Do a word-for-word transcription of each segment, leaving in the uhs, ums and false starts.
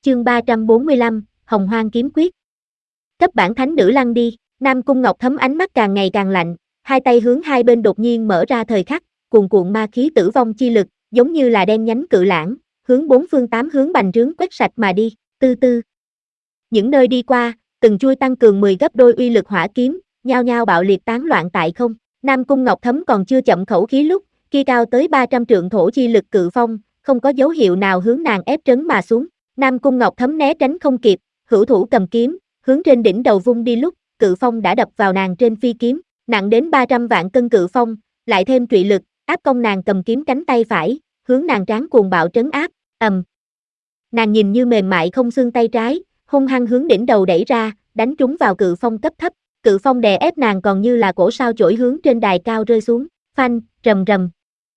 Chương ba trăm bốn mươi lăm, Hồng Hoang kiếm quyết. Cấp bản thánh nữ lăng đi, Nam Cung Ngọc Thấm ánh mắt càng ngày càng lạnh, hai tay hướng hai bên đột nhiên mở ra thời khắc, cuồn cuộn ma khí tử vong chi lực, giống như là đen nhánh cự lãng, hướng bốn phương tám hướng bành trướng quét sạch mà đi, tư tư. Những nơi đi qua, từng chui tăng cường mười gấp đôi uy lực hỏa kiếm, nhao nhao bạo liệt tán loạn tại không. Nam Cung Ngọc Thấm còn chưa chậm khẩu khí lúc, kia cao tới ba trăm trượng thổ chi lực cự phong, không có dấu hiệu nào hướng nàng ép trấn mà xuống. Nam Cung Ngọc Thấm né tránh không kịp, hữu thủ cầm kiếm, hướng trên đỉnh đầu vung đi lúc, cự phong đã đập vào nàng trên phi kiếm, nặng đến ba trăm vạn cân cự phong, lại thêm trụy lực, áp công nàng cầm kiếm cánh tay phải, hướng nàng trán cuồng bạo trấn áp, ầm. Nàng nhìn như mềm mại không xương tay trái, hung hăng hướng đỉnh đầu đẩy ra, đánh trúng vào cự phong cấp thấp, cự phong đè ép nàng còn như là cổ sao chổi hướng trên đài cao rơi xuống, phanh, rầm rầm.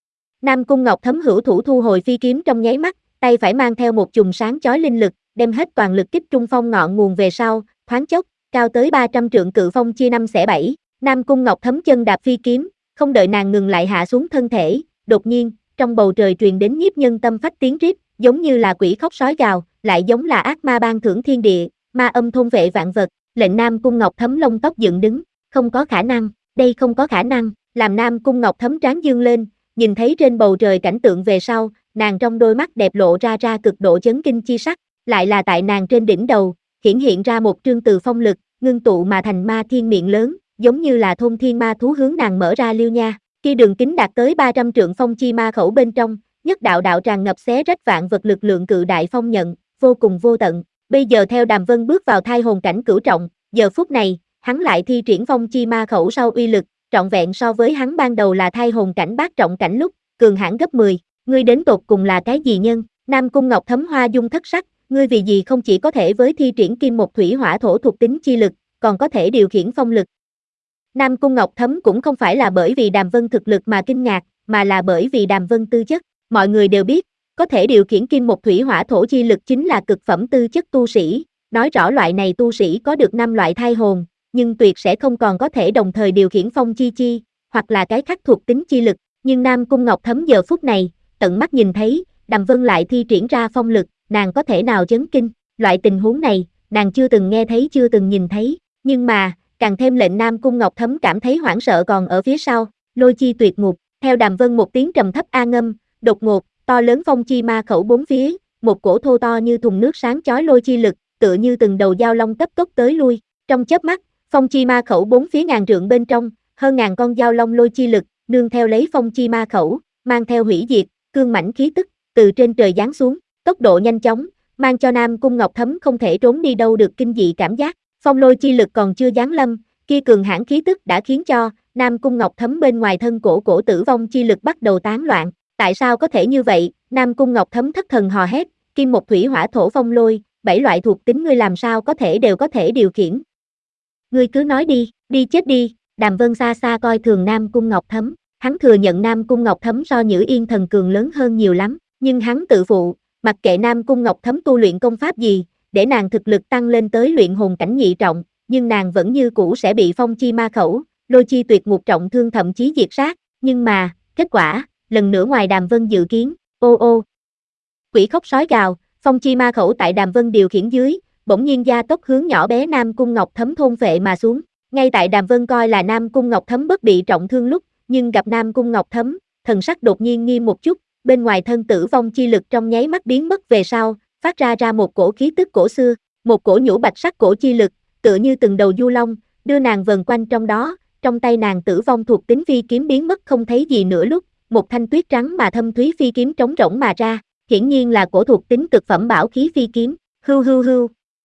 Nam Cung Ngọc Thấm hữu thủ thu hồi phi kiếm trong nháy mắt, tay phải mang theo một chùm sáng chói linh lực, đem hết toàn lực kích trung phong ngọn nguồn về sau, thoáng chốc, cao tới ba trăm trượng cự phong chia năm xẻ bảy. Nam Cung Ngọc Thấm chân đạp phi kiếm, không đợi nàng ngừng lại hạ xuống thân thể, đột nhiên, trong bầu trời truyền đến nhiếp nhân tâm phách tiếng rít, giống như là quỷ khóc sói gào, lại giống là ác ma ban thưởng thiên địa, ma âm thôn vệ vạn vật, lệnh Nam Cung Ngọc Thấm lông tóc dựng đứng, không có khả năng, đây không có khả năng, làm Nam Cung Ngọc Thấm trán dương lên, nhìn thấy trên bầu trời cảnh tượng về sau, nàng trong đôi mắt đẹp lộ ra ra cực độ chấn kinh chi sắc, lại là tại nàng trên đỉnh đầu, hiển hiện ra một trương từ phong lực, ngưng tụ mà thành ma thiên miệng lớn, giống như là thôn thiên ma thú hướng nàng mở ra liêu nha, khi đường kính đạt tới ba trăm trượng phong chi ma khẩu bên trong, nhất đạo đạo tràn ngập xé rách vạn vật lực lượng cự đại phong nhận, vô cùng vô tận. Bây giờ theo Đàm Vân bước vào thai hồn cảnh cửu trọng, giờ phút này, hắn lại thi triển phong chi ma khẩu sau uy lực, trọn vẹn so với hắn ban đầu là thai hồn cảnh bát trọng cảnh lúc, cường hãn gấp mười, ngươi đến tột cùng là cái gì nhân? Nam Cung Ngọc Thấm hoa dung thất sắc, ngươi vì gì không chỉ có thể với thi triển kim một thủy hỏa thổ thuộc tính chi lực, còn có thể điều khiển phong lực. Nam Cung Ngọc Thấm cũng không phải là bởi vì Đàm Vân thực lực mà kinh ngạc, mà là bởi vì Đàm Vân tư chất, mọi người đều biết, có thể điều khiển kim một thủy hỏa thổ chi lực chính là cực phẩm tư chất tu sĩ, nói rõ loại này tu sĩ có được năm loại thai hồn, nhưng tuyệt sẽ không còn có thể đồng thời điều khiển phong chi chi, hoặc là cái khác thuộc tính chi lực, nhưng Nam Cung Ngọc Thấm giờ phút này, tận mắt nhìn thấy, Đàm Vân lại thi triển ra phong lực, nàng có thể nào chấn kinh, loại tình huống này, nàng chưa từng nghe thấy chưa từng nhìn thấy, nhưng mà, càng thêm lệnh Nam Cung Ngọc Thấm cảm thấy hoảng sợ còn ở phía sau, lôi chi tuyệt ngục, theo Đàm Vân một tiếng trầm thấp a ngâm, đột ngột, to lớn phong chi ma khẩu bốn phía, một cổ thô to như thùng nước sáng chói lôi chi lực, tựa như từng đầu dao long cấp tốc tới lui, trong chớp mắt, phong chi ma khẩu bốn phía ngàn trượng bên trong, hơn ngàn con dao long lôi chi lực, nương theo lấy phong chi ma khẩu, mang theo hủy diệt, cương mãnh khí tức, từ trên trời giáng xuống, tốc độ nhanh chóng, mang cho Nam Cung Ngọc Thấm không thể trốn đi đâu được kinh dị cảm giác, phong lôi chi lực còn chưa giáng lâm, kia cường hãn khí tức đã khiến cho Nam Cung Ngọc Thấm bên ngoài thân cổ cổ tử vong chi lực bắt đầu tán loạn, tại sao có thể như vậy? Nam Cung Ngọc Thấm thất thần hò hét, kim một thủy hỏa thổ phong lôi, bảy loại thuộc tính ngươi làm sao có thể đều có thể điều khiển. Ngươi cứ nói đi, đi chết đi. Đàm Vân xa xa coi thường Nam Cung Ngọc Thấm, hắn thừa nhận Nam Cung Ngọc Thấm so Nhữ Yên thần cường lớn hơn nhiều lắm, nhưng hắn tự phụ, mặc kệ Nam Cung Ngọc Thấm tu luyện công pháp gì, để nàng thực lực tăng lên tới luyện hồn cảnh nhị trọng, nhưng nàng vẫn như cũ sẽ bị phong chi ma khẩu, lôi chi tuyệt ngục trọng thương thậm chí diệt sát, nhưng mà, kết quả, lần nữa ngoài Đàm Vân dự kiến, ô ô. Quỷ khóc sói gào, phong chi ma khẩu tại Đàm Vân điều khiển dưới, bỗng nhiên gia tốc hướng nhỏ bé Nam Cung Ngọc Thấm thôn phệ mà xuống. Ngay tại Đàm Vân coi là Nam Cung Ngọc Thấm bất bị trọng thương lúc, nhưng gặp Nam Cung Ngọc Thấm, thần sắc đột nhiên nghiêm một chút, bên ngoài thân tử vong chi lực trong nháy mắt biến mất về sau, phát ra ra một cổ khí tức cổ xưa, một cổ nhũ bạch sắc cổ chi lực, tựa như từng đầu du long, đưa nàng vần quanh trong đó, trong tay nàng tử vong thuộc tính phi kiếm biến mất không thấy gì nữa lúc, một thanh tuyết trắng mà thâm thúy phi kiếm trống rỗng mà ra, hiển nhiên là cổ thuộc tính cực phẩm bảo khí phi kiếm, hưu hưu hưu.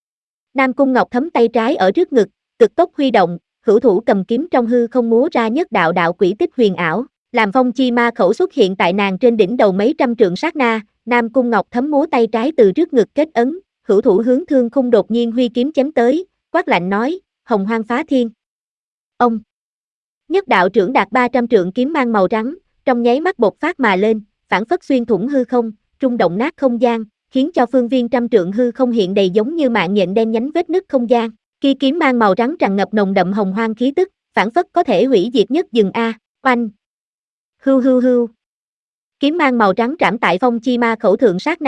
Nam Cung Ngọc Thấm tay trái ở trước ngực, cực tốc huy động, hữu thủ cầm kiếm trong hư không múa ra nhất đạo đạo quỷ tích huyền ảo, làm phong chi ma khẩu xuất hiện tại nàng trên đỉnh đầu mấy trăm trượng sát na, Nam Cung Ngọc Thấm múa tay trái từ trước ngực kết ấn, hữu thủ hướng thương khung đột nhiên huy kiếm chém tới, quát lạnh nói, hồng hoang phá thiên. Ông nhất đạo trưởng đạt ba trăm trượng kiếm mang màu trắng, trong nháy mắt bộc phát mà lên, phản phất xuyên thủng hư không, rung động nát không gian, khiến cho phương viên trăm trượng hư không hiện đầy giống như mạng nhện đen nhánh vết nứt không gian. Khi kiếm mang màu trắng tràn ngập nồng đậm hồng hoang khí tức, phản phất có thể hủy diệt nhất rừng a, oanh. Hưu hưu hưu. Kiếm mang màu trắng trảm tại phong chi ma khẩu thượng sát na,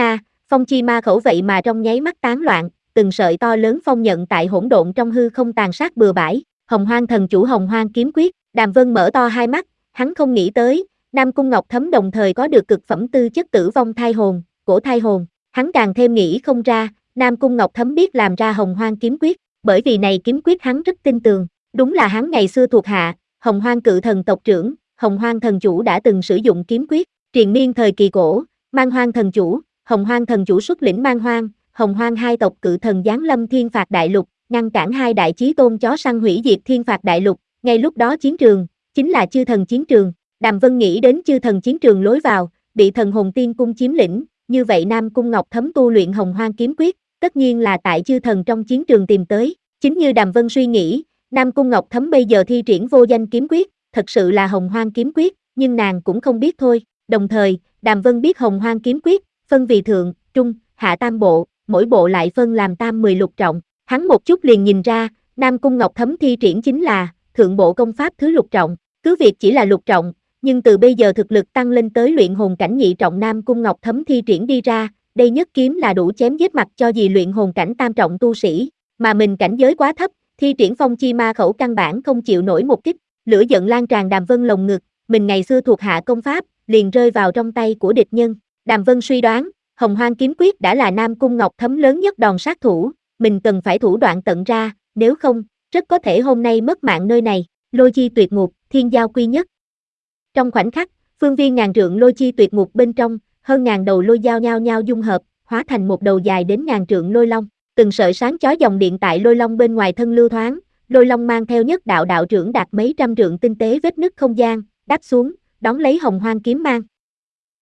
Phong chi ma khẩu vậy mà trong nháy mắt tán loạn, từng sợi to lớn phong nhận tại hỗn độn trong hư không tàn sát bừa bãi. Hồng Hoang thần chủ Hồng Hoang kiếm quyết, Đàm Vân mở to hai mắt, hắn không nghĩ tới, Nam Cung Ngọc Thấm đồng thời có được cực phẩm tư chất tử vong thai hồn, cổ thai hồn, hắn càng thêm nghĩ không ra, Nam Cung Ngọc Thấm biết làm ra Hồng Hoang kiếm quyết, bởi vì này kiếm quyết hắn rất tin tưởng, đúng là hắn ngày xưa thuộc hạ, Hồng Hoang cự thần tộc trưởng, Hồng Hoang thần chủ đã từng sử dụng kiếm quyết, triền miên thời kỳ cổ, Man Hoang thần chủ, Hồng Hoang thần chủ xuất lĩnh Man Hoang, Hồng Hoang hai tộc cự thần giáng lâm thiên phạt đại lục, ngăn cản hai đại chí tôn chó săn hủy diệt thiên phạt đại lục, ngay lúc đó chiến trường, chính là chư thần chiến trường, Đàm Vân nghĩ đến chư thần chiến trường lối vào, bị thần hồn tiên cung chiếm lĩnh, như vậy Nam Cung Ngọc Thấm tu luyện Hồng Hoang kiếm quyết, tất nhiên là tại chư thần trong chiến trường tìm tới, chính như Đàm Vân suy nghĩ, Nam Cung Ngọc Thấm bây giờ thi triển vô danh kiếm quyết, thật sự là Hồng Hoang kiếm quyết, nhưng nàng cũng không biết thôi, đồng thời, Đàm Vân biết Hồng Hoang kiếm quyết, phân vì thượng, trung, hạ tam bộ, mỗi bộ lại phân làm tam mười lục trọng, hắn một chút liền nhìn ra, Nam Cung Ngọc Thấm thi triển chính là thượng bộ công pháp thứ lục trọng, cứ việc chỉ là lục trọng, nhưng từ bây giờ thực lực tăng lên tới luyện hồn cảnh nhị trọng Nam Cung Ngọc Thấm thi triển đi ra, đây nhất kiếm là đủ chém giết mặt cho gì luyện hồn cảnh tam trọng tu sĩ, mà mình cảnh giới quá thấp, thi triển phong chi ma khẩu căn bản không chịu nổi một kích, lửa giận lan tràn Đàm Vân lồng ngực, mình ngày xưa thuộc hạ công pháp, liền rơi vào trong tay của địch nhân, Đàm Vân suy đoán, Hồng Hoang kiếm quyết đã là Nam Cung Ngọc Thấm lớn nhất đòn sát thủ, mình cần phải thủ đoạn tận ra, nếu không, rất có thể hôm nay mất mạng nơi này, lôi chi tuyệt ngục, thiên giao quy nhất. Trong khoảnh khắc, phương viên ngàn trượng lôi chi tuyệt ngục bên trong, hơn ngàn đầu lôi dao nhau nhau dung hợp, hóa thành một đầu dài đến ngàn trượng lôi long, từng sợi sáng chói dòng điện tại lôi long bên ngoài thân lưu thoáng, lôi long mang theo nhất đạo đạo trưởng đạt mấy trăm trượng tinh tế vết nứt không gian, đáp xuống, đón lấy Hồng Hoang kiếm mang.